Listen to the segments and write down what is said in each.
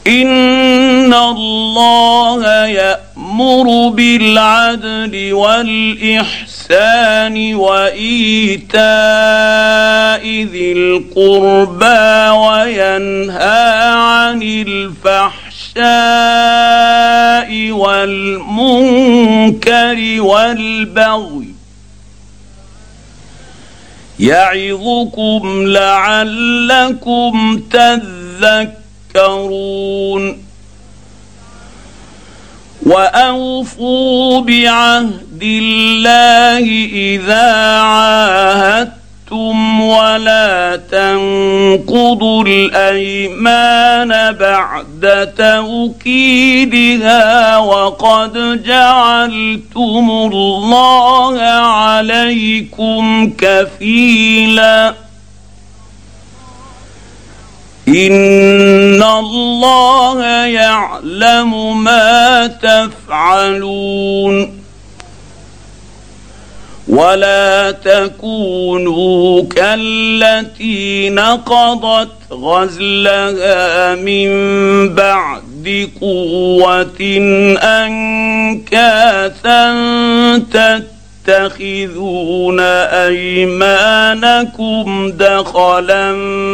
إن الله يأمر بالعدل والإحسان وإيتاء ذي القربى وينهى عن الفحشاء والمنكر والبغي يعظكم لعلكم تذكرون وأوفوا بعهد الله إذا عاهدتم ولا تنقضوا الأيمان بعد توكيدها وقد جعلتم الله عليكم كفيلا إن الله يعلم ما تفعلون ولا تكونوا كالتي نقضت غزلها من بعد قوة أنكاثا تتخذون أيمانكم دخلا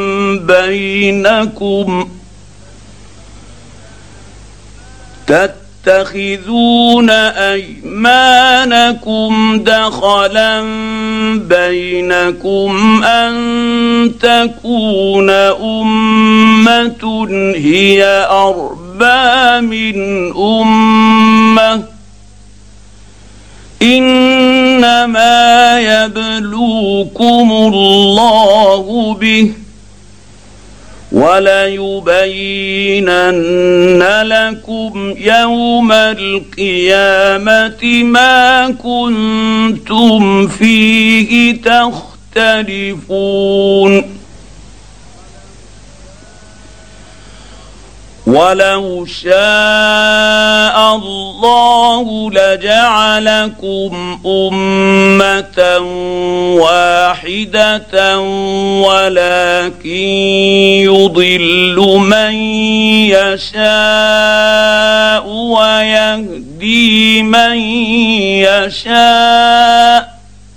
بينكم أن تكون أمة هي أربى من أمة إنما يبلوكم الله به وليبينن لكم يوم القيامة ما كنتم فيه تختلفون ولو شاء الله لجعلكم أمة واحدة ولكن يضل من يشاء ويهدي من يشاء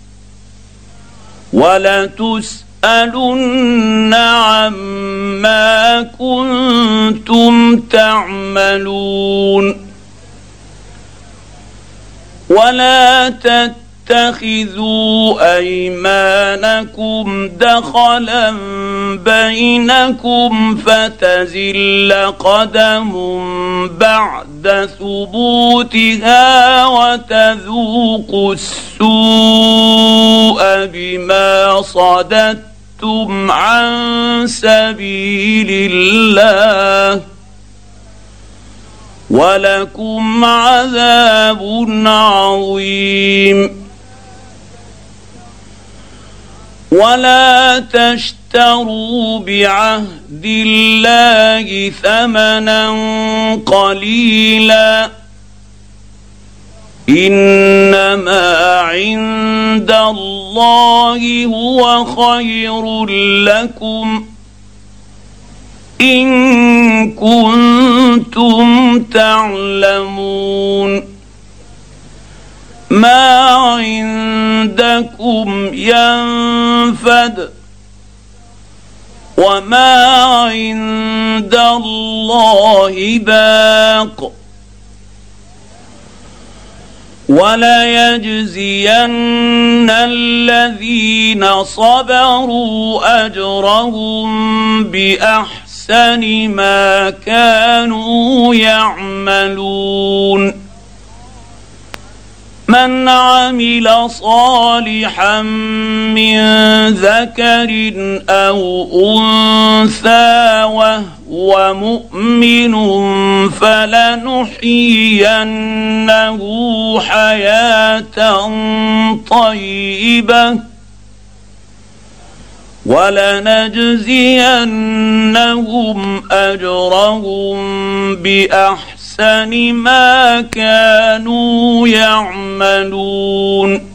ولتسألن عما كنتم تعملون ولا تتخذوا أيمانكم دخلا بينكم فتزل قدم بعد ثبوتها وتذوقوا السوء بما صددتم عن سبيل الله ولكم عذاب عظيم ولا تشتروا بعهد الله ثمنا قليلا إنما عند الله هو خير لكم إن كنتم تعلمون ما عندكم ينفد وما عند الله باق وليجزين الذين صبروا أجرهم بأحسن ما كانوا يعملون من عمل صالحا من ذكر أو أنثى وهو مؤمن فلنحيينه حياة طيبة ولنجزينهم أجرهم بأحسن ما كانوا يعملون